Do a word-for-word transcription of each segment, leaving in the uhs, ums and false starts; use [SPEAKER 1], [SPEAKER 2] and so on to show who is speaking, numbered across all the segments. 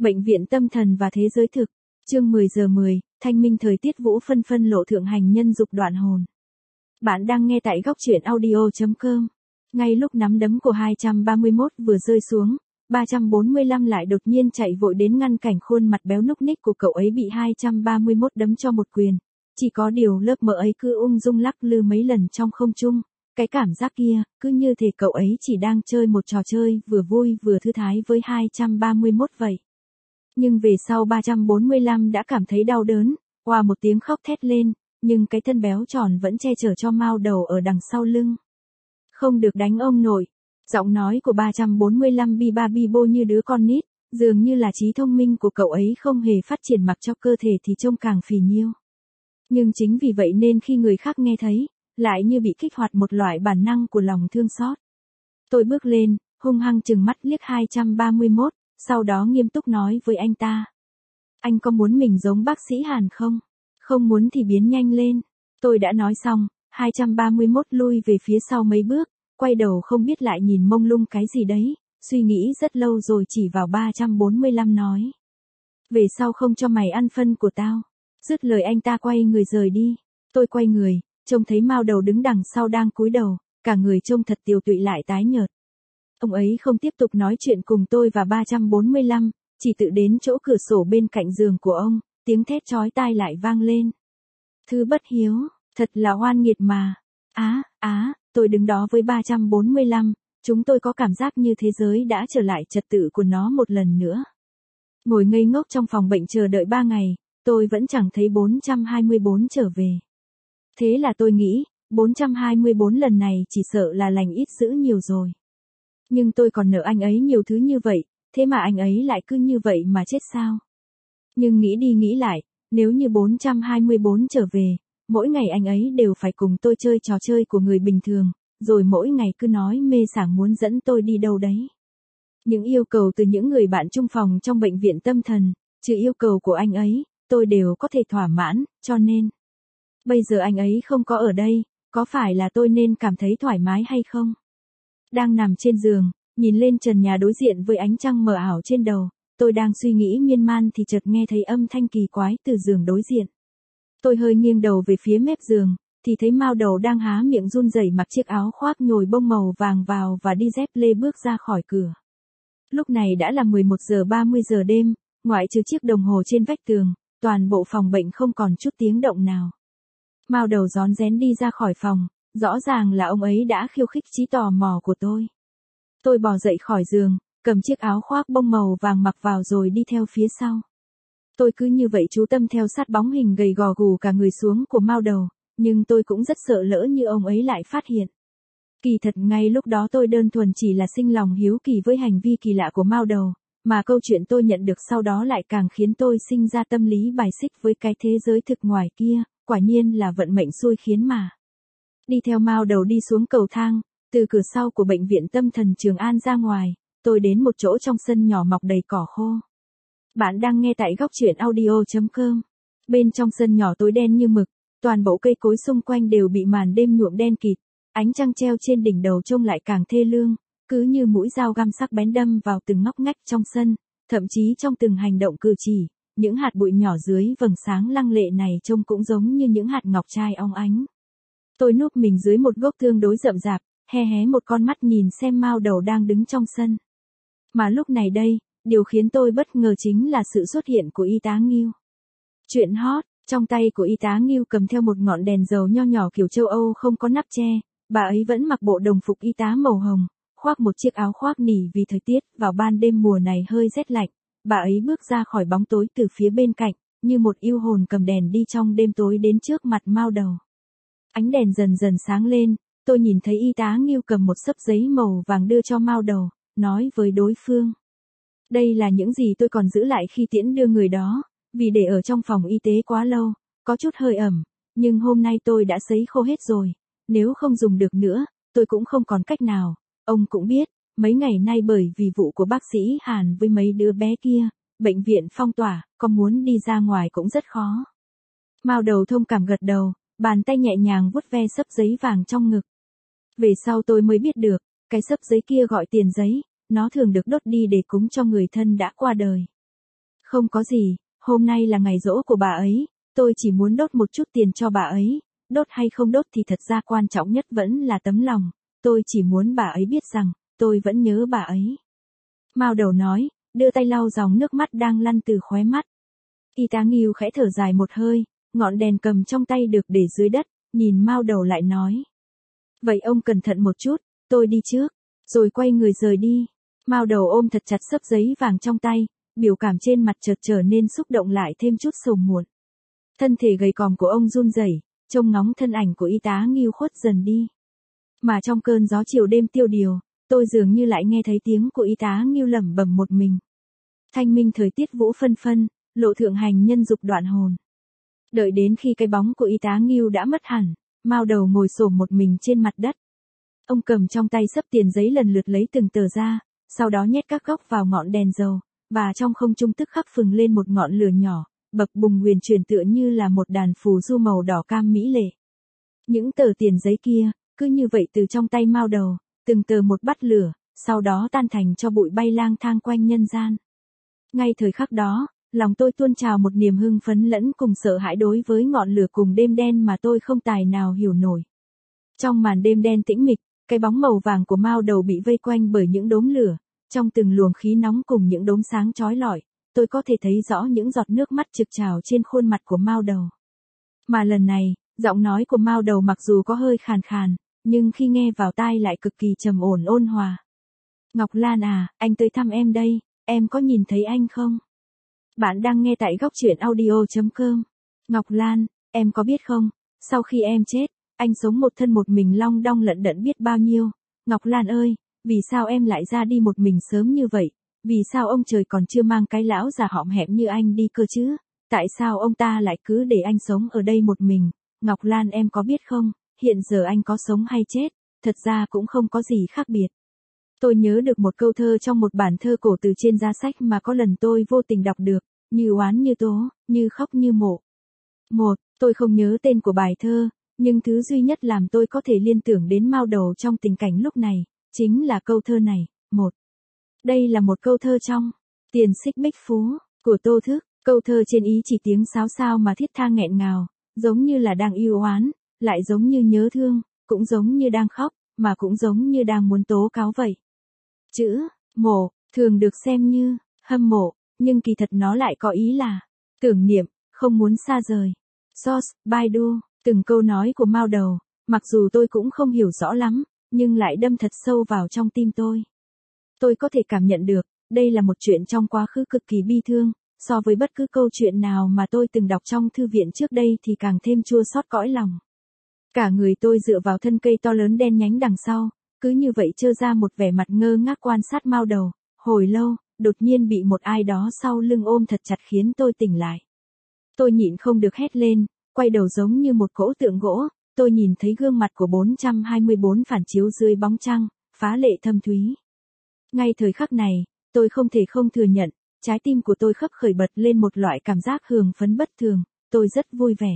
[SPEAKER 1] Bệnh viện tâm thần và thế giới thực. Chương mười giờ mười, thanh minh thời tiết vũ phân phân lộ thượng hành nhân dục đoạn hồn. Bạn đang nghe tại góc truyện audio chấm com. Ngay lúc nắm đấm của hai trăm ba mươi mốt vừa rơi xuống, ba trăm bốn mươi lăm lại đột nhiên chạy vội đến ngăn cảnh khuôn mặt béo núc ních của cậu ấy bị hai trăm ba mươi mốt đấm cho một quyền. Chỉ có điều lớp mỡ ấy cứ ung dung lắc lư mấy lần trong không trung. Cái cảm giác kia, cứ như thể cậu ấy chỉ đang chơi một trò chơi vừa vui vừa thư thái với hai trăm ba mươi mốt vậy. Nhưng về sau ba trăm bốn mươi lăm đã cảm thấy đau đớn, qua một tiếng khóc thét lên, nhưng cái thân béo tròn vẫn che chở cho mao đầu ở đằng sau lưng. Không được đánh ông nội. Giọng nói của ba trăm bốn mươi lăm bi ba bi bô như đứa con nít, dường như là trí thông minh của cậu ấy không hề phát triển mặc cho cơ thể thì trông càng phì nhiêu. Nhưng chính vì vậy nên khi người khác nghe thấy, lại như bị kích hoạt một loại bản năng của lòng thương xót. Tôi bước lên, hung hăng chừng mắt liếc hai trăm ba mươi mốt, sau đó nghiêm túc nói với anh ta. Anh có muốn mình giống bác sĩ Hàn không? Không muốn thì biến nhanh lên. Tôi đã nói xong, hai trăm ba mươi mốt lui về phía sau mấy bước, quay đầu không biết lại nhìn mông lung cái gì đấy, suy nghĩ rất lâu rồi chỉ vào ba trăm bốn mươi lăm nói. Về sau không cho mày ăn phân của tao. Dứt lời anh ta quay người rời đi. Tôi quay người, trông thấy mao đầu đứng đằng sau đang cúi đầu, cả người trông thật tiều tụy lại tái nhợt. Ông ấy không tiếp tục nói chuyện cùng tôi và ba trăm bốn mươi lăm, chỉ tự đến chỗ cửa sổ bên cạnh giường của ông, tiếng thét chói tai lại vang lên. Thứ bất hiếu, thật là oan nghiệt mà. Á, á, tôi đứng đó với ba trăm bốn mươi lăm, chúng tôi có cảm giác như thế giới đã trở lại trật tự của nó một lần nữa. Ngồi ngây ngốc trong phòng bệnh chờ đợi ba ngày, tôi vẫn chẳng thấy bốn trăm hai mươi bốn trở về. Thế là tôi nghĩ, bốn trăm hai mươi bốn lần này chỉ sợ là lành ít dữ nhiều rồi. Nhưng tôi còn nợ anh ấy nhiều thứ như vậy, thế mà anh ấy lại cứ như vậy mà chết sao? Nhưng nghĩ đi nghĩ lại, nếu như bốn trăm hai mươi bốn trở về, mỗi ngày anh ấy đều phải cùng tôi chơi trò chơi của người bình thường, rồi mỗi ngày cứ nói mê sảng muốn dẫn tôi đi đâu đấy. Những yêu cầu từ những người bạn chung phòng trong bệnh viện tâm thần, trừ yêu cầu của anh ấy, tôi đều có thể thỏa mãn, cho nên. Bây giờ anh ấy không có ở đây, có phải là tôi nên cảm thấy thoải mái hay không? Đang nằm trên giường, nhìn lên trần nhà đối diện với ánh trăng mờ ảo trên đầu, tôi đang suy nghĩ miên man thì chợt nghe thấy âm thanh kỳ quái từ giường đối diện. Tôi hơi nghiêng đầu về phía mép giường, thì thấy mao đầu đang há miệng run rẩy mặc chiếc áo khoác nhồi bông màu vàng vào và đi dép lê bước ra khỏi cửa. Lúc này đã là mười một giờ ba mươi giờ đêm, ngoại trừ chiếc đồng hồ trên vách tường, toàn bộ phòng bệnh không còn chút tiếng động nào. Mao đầu rón rén đi ra khỏi phòng, rõ ràng là ông ấy đã khiêu khích trí tò mò của tôi. Tôi bò dậy khỏi giường, cầm chiếc áo khoác bông màu vàng mặc vào rồi đi theo phía sau. Tôi cứ như vậy chú tâm theo sát bóng hình gầy gò gù cả người xuống của mao đầu, nhưng tôi cũng rất sợ lỡ như ông ấy lại phát hiện. Kỳ thật ngay lúc đó tôi đơn thuần chỉ là sinh lòng hiếu kỳ với hành vi kỳ lạ của mao đầu, mà câu chuyện tôi nhận được sau đó lại càng khiến tôi sinh ra tâm lý bài xích với cái thế giới thực ngoài kia, quả nhiên là vận mệnh xui khiến mà. Đi theo mao đầu đi xuống cầu thang, từ cửa sau của bệnh viện tâm thần Trường An ra ngoài, tôi đến một chỗ trong sân nhỏ mọc đầy cỏ khô. Bạn đang nghe tại góc truyện audio chấm com. Bên trong sân nhỏ tối đen như mực, toàn bộ cây cối xung quanh đều bị màn đêm nhuộm đen kịt, ánh trăng treo trên đỉnh đầu trông lại càng thê lương, cứ như mũi dao găm sắc bén đâm vào từng ngóc ngách trong sân, thậm chí trong từng hành động cử chỉ, những hạt bụi nhỏ dưới vầng sáng lăng lệ này trông cũng giống như những hạt ngọc trai óng ánh. Tôi núp mình dưới một gốc tương đối rậm rạp, hé hé một con mắt nhìn xem mao đầu đang đứng trong sân. Mà lúc này đây, điều khiến tôi bất ngờ chính là sự xuất hiện của y tá Ngưu. Chuyện hot, trong tay của y tá Ngưu cầm theo một ngọn đèn dầu nho nhỏ kiểu châu Âu không có nắp che, bà ấy vẫn mặc bộ đồng phục y tá màu hồng, khoác một chiếc áo khoác nỉ vì thời tiết vào ban đêm mùa này hơi rét lạnh. Bà ấy bước ra khỏi bóng tối từ phía bên cạnh, như một yêu hồn cầm đèn đi trong đêm tối đến trước mặt mao đầu. Ánh đèn dần dần sáng lên, tôi nhìn thấy y tá Ngưu cầm một xấp giấy màu vàng đưa cho mao đầu, nói với đối phương. Đây là những gì tôi còn giữ lại khi tiễn đưa người đó, vì để ở trong phòng y tế quá lâu, có chút hơi ẩm, nhưng hôm nay tôi đã sấy khô hết rồi, nếu không dùng được nữa, tôi cũng không còn cách nào. Ông cũng biết, mấy ngày nay bởi vì vụ của bác sĩ Hàn với mấy đứa bé kia, bệnh viện phong tỏa, có muốn đi ra ngoài cũng rất khó. Mao đầu thông cảm gật đầu, bàn tay nhẹ nhàng vuốt ve xấp giấy vàng trong ngực. Về sau tôi mới biết được, cái xấp giấy kia gọi tiền giấy, nó thường được đốt đi để cúng cho người thân đã qua đời. Không có gì, hôm nay là ngày giỗ của bà ấy, tôi chỉ muốn đốt một chút tiền cho bà ấy, đốt hay không đốt thì thật ra quan trọng nhất vẫn là tấm lòng, tôi chỉ muốn bà ấy biết rằng, tôi vẫn nhớ bà ấy. Mao Đầu nói, đưa tay lau dòng nước mắt đang lăn từ khóe mắt. Y tá Nghiêu khẽ thở dài một hơi, ngọn đèn cầm trong tay được để dưới đất, nhìn Mao Đầu lại nói. Vậy ông cẩn thận một chút, tôi đi trước, rồi quay người rời đi. Mao Đầu ôm thật chặt xấp giấy vàng trong tay, biểu cảm trên mặt chợt trở nên xúc động lại thêm chút sầu muộn. Thân thể gầy còm của ông run rẩy, trông ngóng thân ảnh của y tá Nghiêu khuất dần đi. Mà trong cơn gió chiều đêm tiêu điều, tôi dường như lại nghe thấy tiếng của y tá Nghiêu lẩm bẩm một mình. Thanh minh thời tiết vũ phân phân, lộ thượng hành nhân dục đoạn hồn. Đợi đến khi cái bóng của y tá Nghiêu đã mất hẳn, Mao Đầu ngồi xổm một mình trên mặt đất. Ông cầm trong tay xấp tiền giấy lần lượt lấy từng tờ ra, sau đó nhét các góc vào ngọn đèn dầu, và trong không trung tức khắc phừng lên một ngọn lửa nhỏ, bập bùng huyền chuyển tựa như là một đàn phù du màu đỏ cam mỹ lệ. Những tờ tiền giấy kia, cứ như vậy từ trong tay Mao Đầu, từng tờ một bắt lửa, sau đó tan thành cho bụi bay lang thang quanh nhân gian. Ngay thời khắc đó, lòng tôi tuôn trào một niềm hưng phấn lẫn cùng sợ hãi đối với ngọn lửa cùng đêm đen mà tôi không tài nào hiểu nổi. Trong màn đêm đen tĩnh mịch, cái bóng màu vàng của Mao Đầu bị vây quanh bởi những đốm lửa, trong từng luồng khí nóng cùng những đốm sáng chói lọi, tôi có thể thấy rõ những giọt nước mắt trực trào trên khuôn mặt của Mao Đầu. Mà lần này, giọng nói của Mao Đầu mặc dù có hơi khàn khàn, nhưng khi nghe vào tai lại cực kỳ trầm ổn ôn hòa. Ngọc Lan à, anh tới thăm em đây, em có nhìn thấy anh không? Bạn đang nghe tại góc truyện audio chấm com. Ngọc Lan, em có biết không, sau khi em chết, anh sống một thân một mình long đong lận đận biết bao nhiêu. Ngọc Lan ơi, vì sao em lại ra đi một mình sớm như vậy? Vì sao ông trời còn chưa mang cái lão già hõm hẹm như anh đi cơ chứ? Tại sao ông ta lại cứ để anh sống ở đây một mình? Ngọc Lan em có biết không, hiện giờ anh có sống hay chết, thật ra cũng không có gì khác biệt. Tôi nhớ được một câu thơ trong một bản thơ cổ từ trên giá sách mà có lần tôi vô tình đọc được, như oán như tố, như khóc như mộ. Một, tôi không nhớ tên của bài thơ, nhưng thứ duy nhất làm tôi có thể liên tưởng đến Mao Đầu trong tình cảnh lúc này, chính là câu thơ này. Một. Đây là một câu thơ trong Tiền Xích Bích Phú của Tô Thức. Câu thơ trên ý chỉ tiếng sáo sao mà thiết tha nghẹn ngào, giống như là đang yêu oán, lại giống như nhớ thương, cũng giống như đang khóc, mà cũng giống như đang muốn tố cáo vậy. Chữ mộ thường được xem như hâm mộ, nhưng kỳ thật nó lại có ý là tưởng niệm, không muốn xa rời. Source: Baidu. Từng câu nói của Mao Đầu, mặc dù tôi cũng không hiểu rõ lắm, nhưng lại đâm thật sâu vào trong tim tôi. Tôi có thể cảm nhận được, đây là một chuyện trong quá khứ cực kỳ bi thương, so với bất cứ câu chuyện nào mà tôi từng đọc trong thư viện trước đây thì càng thêm chua xót cõi lòng. Cả người tôi dựa vào thân cây to lớn đen nhánh đằng sau, cứ như vậy trơ ra một vẻ mặt ngơ ngác quan sát Mao Đầu, hồi lâu, đột nhiên bị một ai đó sau lưng ôm thật chặt khiến tôi tỉnh lại. Tôi nhịn không được hét lên, quay đầu giống như một cỗ tượng gỗ, tôi nhìn thấy gương mặt của bốn trăm hai mươi bốn phản chiếu dưới bóng trăng, phá lệ thâm thúy. Ngay thời khắc này, tôi không thể không thừa nhận, trái tim của tôi khấp khởi bật lên một loại cảm giác hưng phấn bất thường, tôi rất vui vẻ.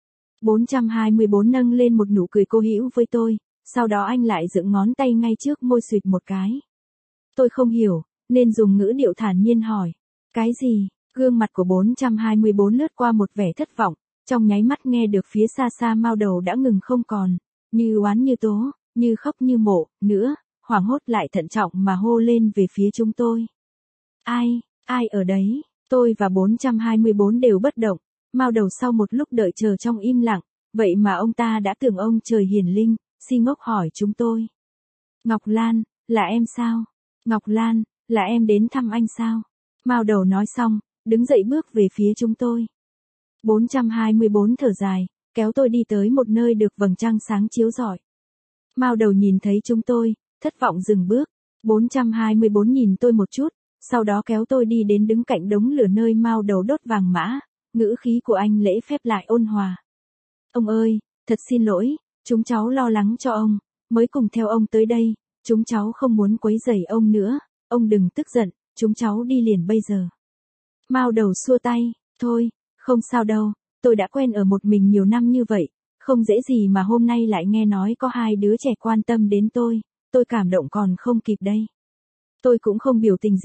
[SPEAKER 1] bốn trăm hai mươi bốn nâng lên một nụ cười cô hữu với tôi, sau đó anh lại dựng ngón tay ngay trước môi xụt một cái. Tôi không hiểu, nên dùng ngữ điệu thản nhiên hỏi, cái gì? Gương mặt của bốn trăm hai mươi bốn lướt qua một vẻ thất vọng, trong nháy mắt nghe được phía xa xa Mao Đầu đã ngừng không còn, như oán như tố, như khóc như mộ, nữa, hoảng hốt lại thận trọng mà hô lên về phía chúng tôi. Ai, ai ở đấy? Tôi và bốn trăm hai mươi bốn đều bất động, Mao Đầu sau một lúc đợi chờ trong im lặng, vậy mà ông ta đã tưởng ông trời hiển linh, si ngốc hỏi chúng tôi. Ngọc Lan, là em sao? Ngọc Lan, là em đến thăm anh sao? Mao Đầu nói xong, đứng dậy bước về phía chúng tôi. bốn trăm hai mươi bốn thở dài, kéo tôi đi tới một nơi được vầng trăng sáng chiếu rọi. Mao Đầu nhìn thấy chúng tôi, thất vọng dừng bước. bốn trăm hai mươi bốn nhìn tôi một chút, sau đó kéo tôi đi đến đứng cạnh đống lửa nơi Mao Đầu đốt vàng mã, ngữ khí của anh lễ phép lại ôn hòa. Ông ơi, thật xin lỗi, chúng cháu lo lắng cho ông, mới cùng theo ông tới đây, chúng cháu không muốn quấy rầy ông nữa, ông đừng tức giận, chúng cháu đi liền bây giờ. Mao Đầu xua tay, thôi, không sao đâu, tôi đã quen ở một mình nhiều năm như vậy, không dễ gì mà hôm nay lại nghe nói có hai đứa trẻ quan tâm đến tôi, tôi cảm động còn không kịp đây. Tôi cũng không biểu tình gì,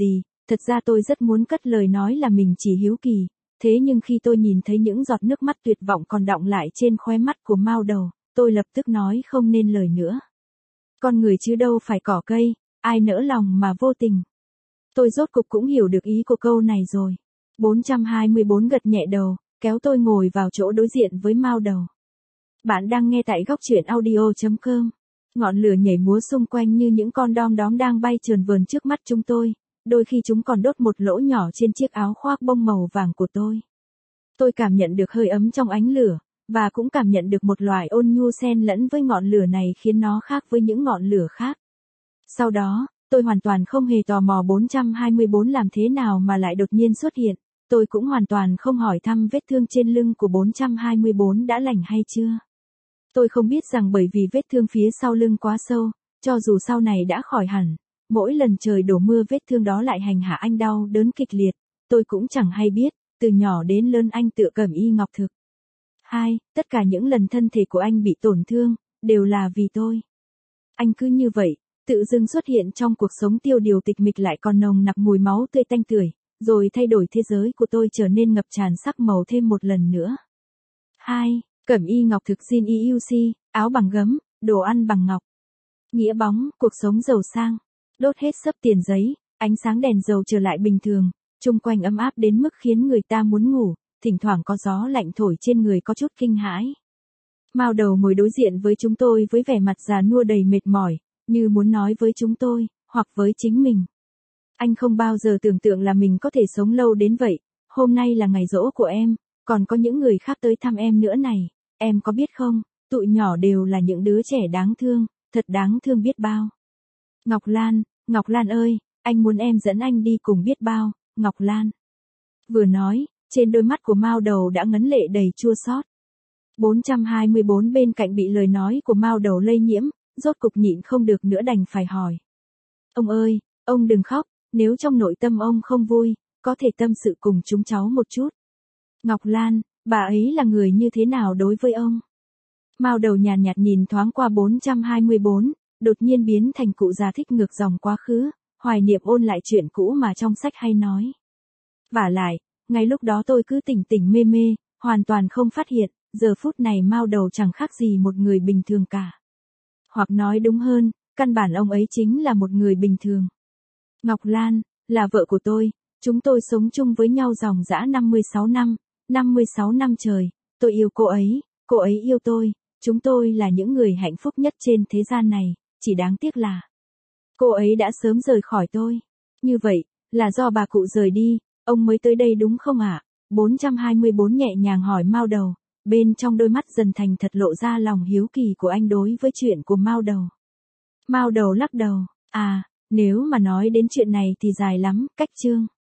[SPEAKER 1] Thật ra tôi rất muốn cất lời nói là mình chỉ hiếu kỳ, thế nhưng khi tôi nhìn thấy những giọt nước mắt tuyệt vọng còn đọng lại trên khóe mắt của Mao Đầu, tôi lập tức nói không nên lời nữa. Con người chứ đâu phải cỏ cây, ai nỡ lòng mà vô tình. Tôi rốt cục cũng hiểu được ý của câu này rồi. bốn trăm hai mươi bốn gật nhẹ đầu, kéo tôi ngồi vào chỗ đối diện với Mao Đầu. Bạn đang nghe tại góc truyện audio chấm com. Ngọn lửa nhảy múa xung quanh như những con đom đóm đang bay trườn vườn trước mắt chúng tôi, đôi khi chúng còn đốt một lỗ nhỏ trên chiếc áo khoác bông màu vàng của tôi. Tôi cảm nhận được hơi ấm trong ánh lửa, và cũng cảm nhận được một loại ôn nhu xen lẫn với ngọn lửa này khiến nó khác với những ngọn lửa khác. Sau đó, tôi hoàn toàn không hề tò mò bốn trăm hai mươi bốn làm thế nào mà lại đột nhiên xuất hiện, tôi cũng hoàn toàn không hỏi thăm vết thương trên lưng của bốn trăm hai mươi bốn đã lành hay chưa. Tôi không biết rằng bởi vì vết thương phía sau lưng quá sâu, cho dù sau này đã khỏi hẳn, mỗi lần trời đổ mưa vết thương đó lại hành hạ anh đau đớn kịch liệt, tôi cũng chẳng hay biết, từ nhỏ đến lớn anh tự Cẩm Y Ngọc thực. Hai, tất cả những lần thân thể của anh bị tổn thương, đều là vì tôi. Anh cứ như vậy, tự dưng xuất hiện trong cuộc sống tiêu điều tịch mịch lại còn nồng nặc mùi máu tươi tanh tưởi, rồi thay đổi thế giới của tôi trở nên ngập tràn sắc màu thêm một lần nữa. Hai, Cẩm Y Ngọc thực Jin i u xê, áo bằng gấm, đồ ăn bằng ngọc. Nghĩa bóng, cuộc sống giàu sang. Đốt hết xấp tiền giấy, ánh sáng đèn dầu trở lại bình thường, chung quanh ấm áp đến mức khiến người ta muốn ngủ, thỉnh thoảng có gió lạnh thổi trên người có chút kinh hãi. Mao Đầu ngồi đối diện với chúng tôi với vẻ mặt già nua đầy mệt mỏi, như muốn nói với chúng tôi, hoặc với chính mình. Anh không bao giờ tưởng tượng là mình có thể sống lâu đến vậy, hôm nay là ngày giỗ của em, còn có những người khác tới thăm em nữa này, em có biết không, tụi nhỏ đều là những đứa trẻ đáng thương, thật đáng thương biết bao. Ngọc Lan, Ngọc Lan ơi, anh muốn em dẫn anh đi cùng biết bao, Ngọc Lan. Vừa nói, trên đôi mắt của Mao Đầu đã ngấn lệ đầy chua xót. bốn trăm hai mươi bốn bên cạnh bị lời nói của Mao Đầu lây nhiễm, rốt cục nhịn không được nữa đành phải hỏi. Ông ơi, ông đừng khóc, nếu trong nội tâm ông không vui, có thể tâm sự cùng chúng cháu một chút. Ngọc Lan, bà ấy là người như thế nào đối với ông? Mao Đầu nhàn nhạt nhìn thoáng qua bốn trăm hai mươi bốn, đột nhiên biến thành cụ già thích ngược dòng quá khứ, hoài niệm ôn lại chuyện cũ mà trong sách hay nói. Vả lại, ngay lúc đó tôi cứ tỉnh tỉnh mê mê, hoàn toàn không phát hiện, giờ phút này Mao Đầu chẳng khác gì một người bình thường cả. Hoặc nói đúng hơn, căn bản ông ấy chính là một người bình thường. Ngọc Lan, là vợ của tôi, chúng tôi sống chung với nhau dòng dã năm mươi sáu năm, năm mươi sáu năm trời, tôi yêu cô ấy, cô ấy yêu tôi, chúng tôi là những người hạnh phúc nhất trên thế gian này, chỉ đáng tiếc là cô ấy đã sớm rời khỏi tôi. Như vậy, là do bà cụ rời đi, ông mới tới đây đúng không ạ? À? bốn trăm hai mươi bốn nhẹ nhàng hỏi Mao Đầu, bên trong đôi mắt dần thành thật lộ ra lòng hiếu kỳ của anh đối với chuyện của Mao Đầu. Mao Đầu lắc đầu, à, nếu mà nói đến chuyện này thì dài lắm, cách chương.